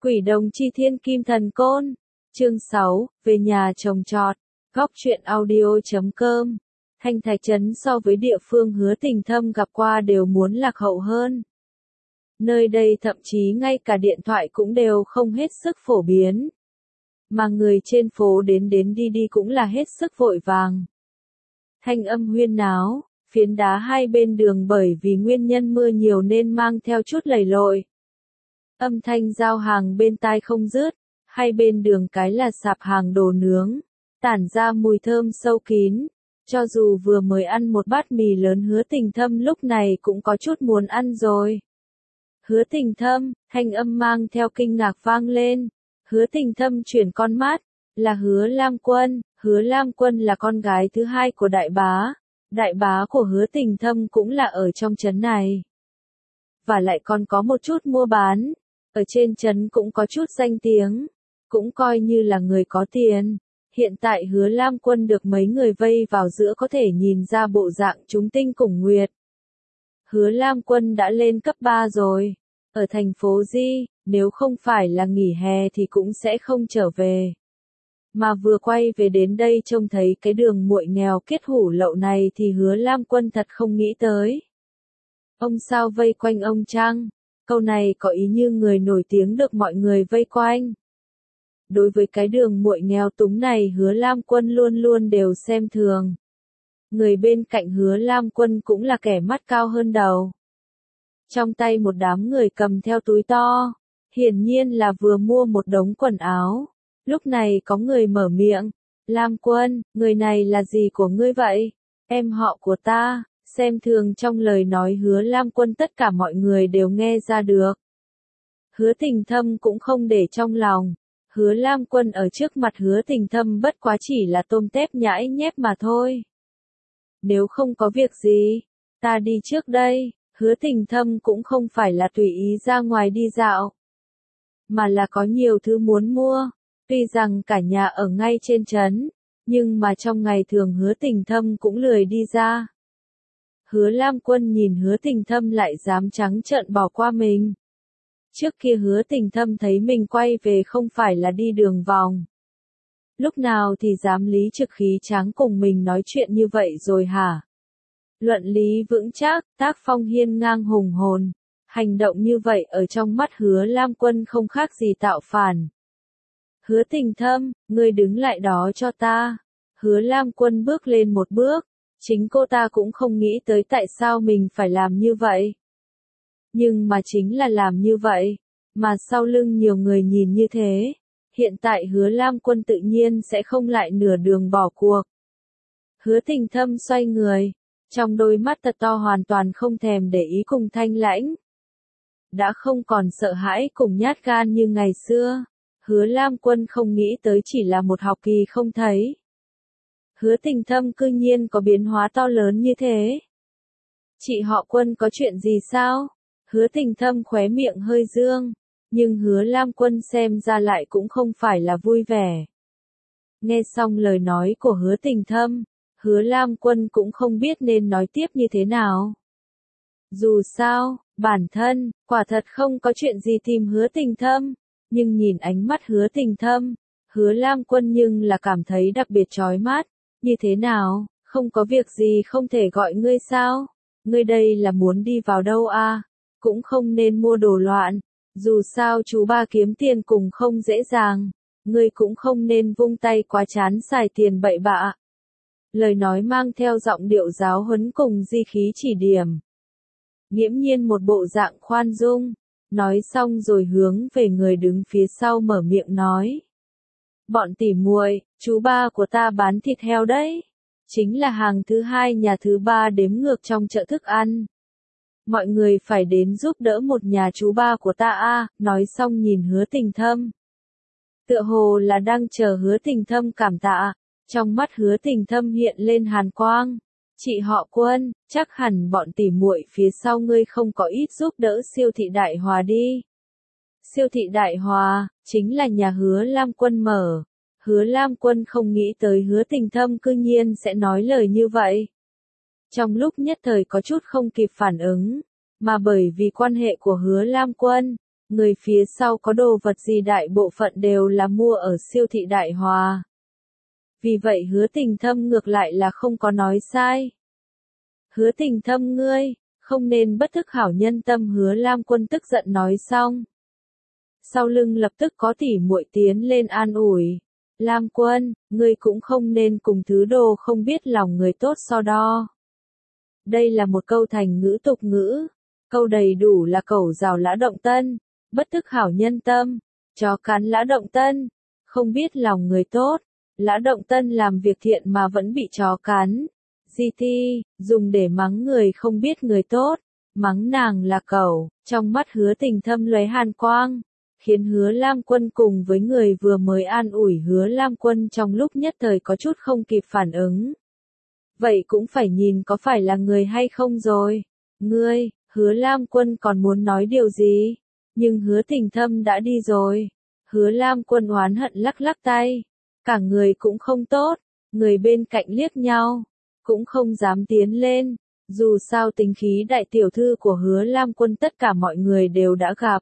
Quỷ đồng chi thiên kim thần côn. Chương 6, về nhà trồng trọt. Góc truyện audio.com. Thanh Thạch Trấn so với địa phương Hứa Tình Thâm gặp qua đều muốn lạc hậu hơn. Nơi đây thậm chí ngay cả điện thoại cũng đều không hết sức phổ biến. Mà người trên phố đến đi cũng là hết sức vội vàng. Thanh âm huyên náo, phiến đá hai bên đường bởi vì nguyên nhân mưa nhiều nên mang theo chút lầy lội. Âm thanh giao hàng bên tai không dứt, hai bên đường cái là sạp hàng đồ nướng, tản ra mùi thơm sâu kín. Cho dù vừa mới ăn một bát mì lớn Hứa Tình Thâm lúc này cũng có chút muốn ăn rồi. Hứa Tình Thâm, thanh âm mang theo kinh ngạc vang lên. Hứa Tình Thâm chuyển con mắt, là Hứa Lam Quân. Hứa Lam Quân là con gái thứ hai của đại bá. Đại bá của Hứa Tình Thâm cũng là ở trong trấn này. Và lại còn có một chút mua bán. Ở trên trấn cũng có chút danh tiếng. Cũng coi như là người có tiền. Hiện tại Hứa Lam Quân được mấy người vây vào giữa có thể nhìn ra bộ dạng chúng tinh cùng nguyệt. Hứa Lam Quân đã lên cấp 3 rồi. Ở thành phố Di, nếu không phải là nghỉ hè thì cũng sẽ không trở về. Mà vừa quay về đến đây trông thấy cái đường muội nghèo kết hủ lậu này thì Hứa Lam Quân thật không nghĩ tới. Ông sao vây quanh ông chăng? Câu này có ý như người nổi tiếng được mọi người vây quanh. Đối với cái đường muội nghèo túng này Hứa Lam Quân luôn luôn đều xem thường. Người bên cạnh Hứa Lam Quân cũng là kẻ mắt cao hơn đầu. Trong tay một đám người cầm theo túi to, hiển nhiên là vừa mua một đống quần áo. Lúc này có người mở miệng, Lam Quân, người này là gì của ngươi vậy? Em họ của ta. Xem thường trong lời nói Hứa Lam Quân tất cả mọi người đều nghe ra được. Hứa Tình Thâm cũng không để trong lòng. Hứa Lam Quân ở trước mặt Hứa Tình Thâm bất quá chỉ là tôm tép nhãi nhép mà thôi. Nếu không có việc gì, ta đi trước đây. Hứa Tình Thâm cũng không phải là tùy ý ra ngoài đi dạo, mà là có nhiều thứ muốn mua. Tuy rằng cả nhà ở ngay trên trấn, nhưng mà trong ngày thường Hứa Tình Thâm cũng lười đi ra. Hứa Lam Quân nhìn Hứa Tình Thâm lại dám trắng trợn bỏ qua mình. Trước kia Hứa Tình Thâm thấy mình quay về không phải là đi đường vòng. Lúc nào thì dám lý trực khí tráng cùng mình nói chuyện như vậy rồi hả? Luận lý vững chắc, tác phong hiên ngang hùng hồn. Hành động như vậy ở trong mắt Hứa Lam Quân không khác gì tạo phản. Hứa Tình Thâm, ngươi đứng lại đó cho ta. Hứa Lam Quân bước lên một bước. Chính cô ta cũng không nghĩ tới tại sao mình phải làm như vậy. Nhưng mà chính là làm như vậy, mà sau lưng nhiều người nhìn như thế, hiện tại Hứa Lam Quân tự nhiên sẽ không lại nửa đường bỏ cuộc. Hứa Tình Thâm xoay người, trong đôi mắt thật to hoàn toàn không thèm để ý cùng Thanh Lãnh. Đã không còn sợ hãi cùng nhát gan như ngày xưa, Hứa Lam Quân không nghĩ tới chỉ là một học kỳ không thấy. Hứa Tình Thâm cư nhiên có biến hóa to lớn như thế. Chị họ Quân có chuyện gì sao? Hứa Tình Thâm khóe miệng hơi dương, nhưng Hứa Lam Quân xem ra lại cũng không phải là vui vẻ. Nghe xong lời nói của Hứa Tình Thâm, Hứa Lam Quân cũng không biết nên nói tiếp như thế nào. Dù sao, bản thân, quả thật không có chuyện gì tìm Hứa Tình Thâm, nhưng nhìn ánh mắt Hứa Tình Thâm, Hứa Lam Quân nhưng là cảm thấy đặc biệt chói mắt. Như thế nào, không có việc gì không thể gọi ngươi sao? Ngươi đây là muốn đi vào đâu à? Cũng không nên mua đồ loạn. Dù sao chú ba kiếm tiền cùng không dễ dàng. Ngươi cũng không nên vung tay quá chán xài tiền bậy bạ. Lời nói mang theo giọng điệu giáo huấn cùng di khí chỉ điểm. Nghiễm nhiên một bộ dạng khoan dung. Nói xong rồi hướng về người đứng phía sau mở miệng nói. Bọn tỉ muội, chú ba của ta bán thịt heo đấy. Chính là hàng thứ hai nhà thứ ba đếm ngược trong chợ thức ăn. Mọi người phải đến giúp đỡ một nhà chú ba của ta a. Nói xong nhìn Hứa Tình Thâm. Tựa hồ là đang chờ Hứa Tình Thâm cảm tạ. Trong mắt Hứa Tình Thâm hiện lên hàn quang. Chị họ Quân, chắc hẳn bọn tỉ muội phía sau ngươi không có ít giúp đỡ siêu thị Đại Hòa đi. Siêu thị Đại Hòa, chính là nhà Hứa Lam Quân mở. Hứa Lam Quân không nghĩ tới Hứa Tình Thâm cư nhiên sẽ nói lời như vậy. Trong lúc nhất thời có chút không kịp phản ứng, mà bởi vì quan hệ của Hứa Lam Quân, người phía sau có đồ vật gì đại bộ phận đều là mua ở siêu thị Đại Hòa. Vì vậy Hứa Tình Thâm ngược lại là không có nói sai. Hứa Tình Thâm ngươi, không nên bất thức hảo nhân tâm, Hứa Lam Quân tức giận nói xong. Sau lưng lập tức có tỉ muội tiến lên an ủi. Lam Quân, ngươi cũng không nên cùng thứ đồ không biết lòng người tốt so đo. Đây là một câu thành ngữ tục ngữ. Câu đầy đủ là cẩu rào lã động tân, bất thức hảo nhân tâm, chó cắn lã động tân, không biết lòng người tốt. Lã Động Tân làm việc thiện mà vẫn bị chó cắn. GT, dùng để mắng người không biết người tốt, mắng nàng là cẩu, trong mắt Hứa Tình Thâm lóe hàn quang, khiến Hứa Lam Quân cùng với người vừa mới an ủi Hứa Lam Quân trong lúc nhất thời có chút không kịp phản ứng. Vậy cũng phải nhìn có phải là người hay không rồi. Ngươi, Hứa Lam Quân còn muốn nói điều gì, nhưng Hứa Tình Thâm đã đi rồi. Hứa Lam Quân oán hận lắc lắc tay. Cả người cũng không tốt, người bên cạnh liếc nhau, cũng không dám tiến lên, dù sao tính khí đại tiểu thư của Hứa Lam Quân tất cả mọi người đều đã gặp.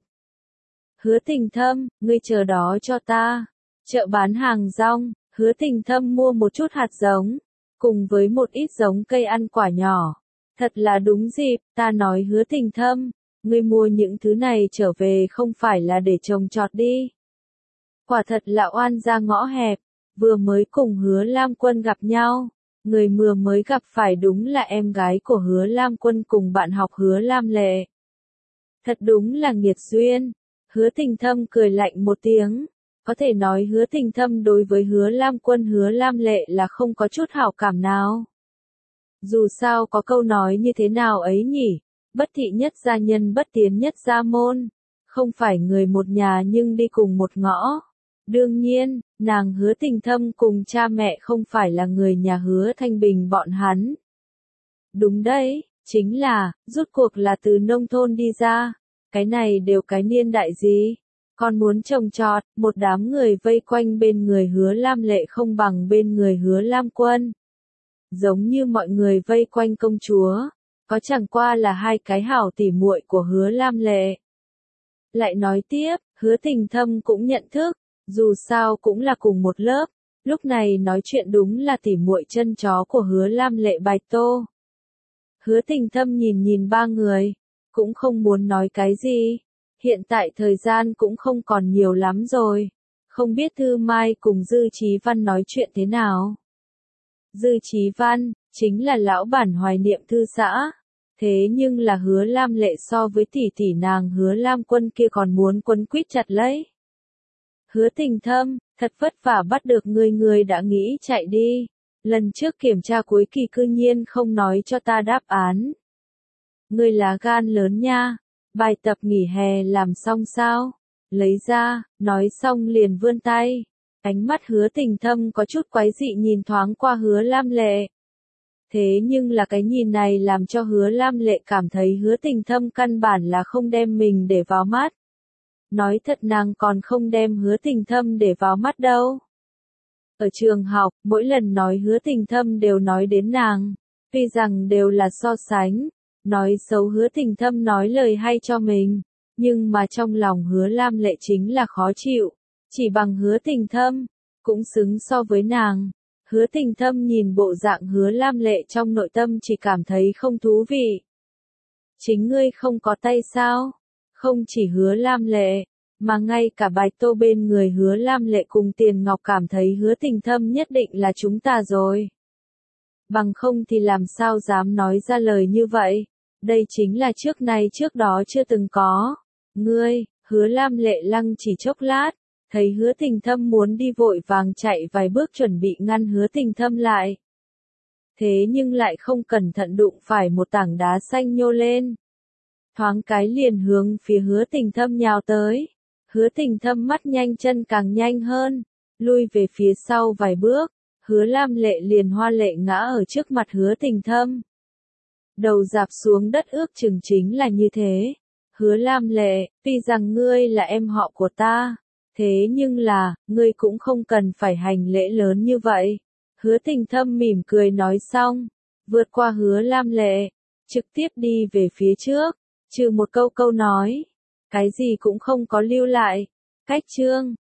Hứa Tình Thâm, ngươi chờ đó cho ta. Chợ bán hàng rong, Hứa Tình Thâm mua một chút hạt giống, cùng với một ít giống cây ăn quả nhỏ. Thật là đúng dịp, ta nói Hứa Tình Thâm, ngươi mua những thứ này trở về không phải là để trồng trọt đi. Quả thật là oan ra ngõ hẹp. Vừa mới cùng Hứa Lam Quân gặp nhau, người vừa mới gặp phải đúng là em gái của Hứa Lam Quân cùng bạn học Hứa Lam Lệ. Thật đúng là nghiệt duyên. Hứa Tình Thâm cười lạnh một tiếng, có thể nói Hứa Tình Thâm đối với Hứa Lam Quân Hứa Lam Lệ là không có chút hảo cảm nào. Dù sao có câu nói như thế nào ấy nhỉ, bất thị nhất gia nhân bất tiến nhất gia môn, không phải người một nhà nhưng đi cùng một ngõ. Đương nhiên, nàng Hứa Tình Thâm cùng cha mẹ không phải là người nhà Hứa Thanh Bình bọn hắn. Đúng đấy, chính là, rốt cuộc là từ nông thôn đi ra, cái này đều cái niên đại gì, còn muốn trồng trọt, một đám người vây quanh bên người Hứa Lam Lệ không bằng bên người Hứa Lam Quân. Giống như mọi người vây quanh công chúa, có chẳng qua là hai cái hảo tỉ muội của Hứa Lam Lệ. Lại nói tiếp, Hứa Tình Thâm cũng nhận thức, dù sao cũng là cùng một lớp, lúc này nói chuyện đúng là tỉ muội chân chó của Hứa Lam Lệ Bạch Tô. Hứa Tình Thâm nhìn nhìn ba người, cũng không muốn nói cái gì, hiện tại thời gian cũng không còn nhiều lắm rồi, không biết Thư Mai cùng Dư Chí Văn nói chuyện thế nào. Dư Chí Văn, chính là lão bản Hoài Niệm Thư xã, thế nhưng là Hứa Lam Lệ so với tỷ tỷ nàng Hứa Lam Quân kia còn muốn quấn quýt chặt lấy. Hứa Tình Thâm, thật vất vả bắt được ngươi đã nghĩ chạy đi. Lần trước kiểm tra cuối kỳ cư nhiên không nói cho ta đáp án. Ngươi lá gan lớn nha, bài tập nghỉ hè làm xong sao? Lấy ra, nói xong liền vươn tay. Ánh mắt Hứa Tình Thâm có chút quái dị nhìn thoáng qua Hứa Lam Lệ. Thế nhưng là cái nhìn này làm cho Hứa Lam Lệ cảm thấy Hứa Tình Thâm căn bản là không đem mình để vào mắt. Nói thật nàng còn không đem Hứa Tình Thâm để vào mắt đâu. Ở trường học, mỗi lần nói Hứa Tình Thâm đều nói đến nàng, tuy rằng đều là so sánh, nói xấu Hứa Tình Thâm nói lời hay cho mình, nhưng mà trong lòng Hứa Lam Lệ chính là khó chịu, chỉ bằng Hứa Tình Thâm, cũng xứng so với nàng. Hứa Tình Thâm nhìn bộ dạng Hứa Lam Lệ trong nội tâm chỉ cảm thấy không thú vị. Chính ngươi không có tay sao? Không chỉ Hứa Lam Lệ, mà ngay cả Bạch Tô bên người Hứa Lam Lệ cùng Tiền Ngọc cảm thấy Hứa Tình Thâm nhất định là chúng ta rồi. Bằng không thì làm sao dám nói ra lời như vậy, đây chính là trước nay trước đó chưa từng có. Ngươi, Hứa Lam Lệ lăng chỉ chốc lát, thấy Hứa Tình Thâm muốn đi vội vàng chạy vài bước chuẩn bị ngăn Hứa Tình Thâm lại. Thế nhưng lại không cẩn thận đụng phải một tảng đá xanh nhô lên. Thoáng cái liền hướng phía Hứa Tình Thâm nhào tới. Hứa Tình Thâm mắt nhanh chân càng nhanh hơn, lui về phía sau vài bước, Hứa Lam Lệ liền hoa lệ ngã ở trước mặt Hứa Tình Thâm. Đầu dạp xuống đất ước chừng chính là như thế. Hứa Lam Lệ, tuy rằng ngươi là em họ của ta, thế nhưng là, ngươi cũng không cần phải hành lễ lớn như vậy. Hứa Tình Thâm mỉm cười nói xong, vượt qua Hứa Lam Lệ, trực tiếp đi về phía trước, trừ một câu nói. cái gì cũng không có lưu lại. Cách chương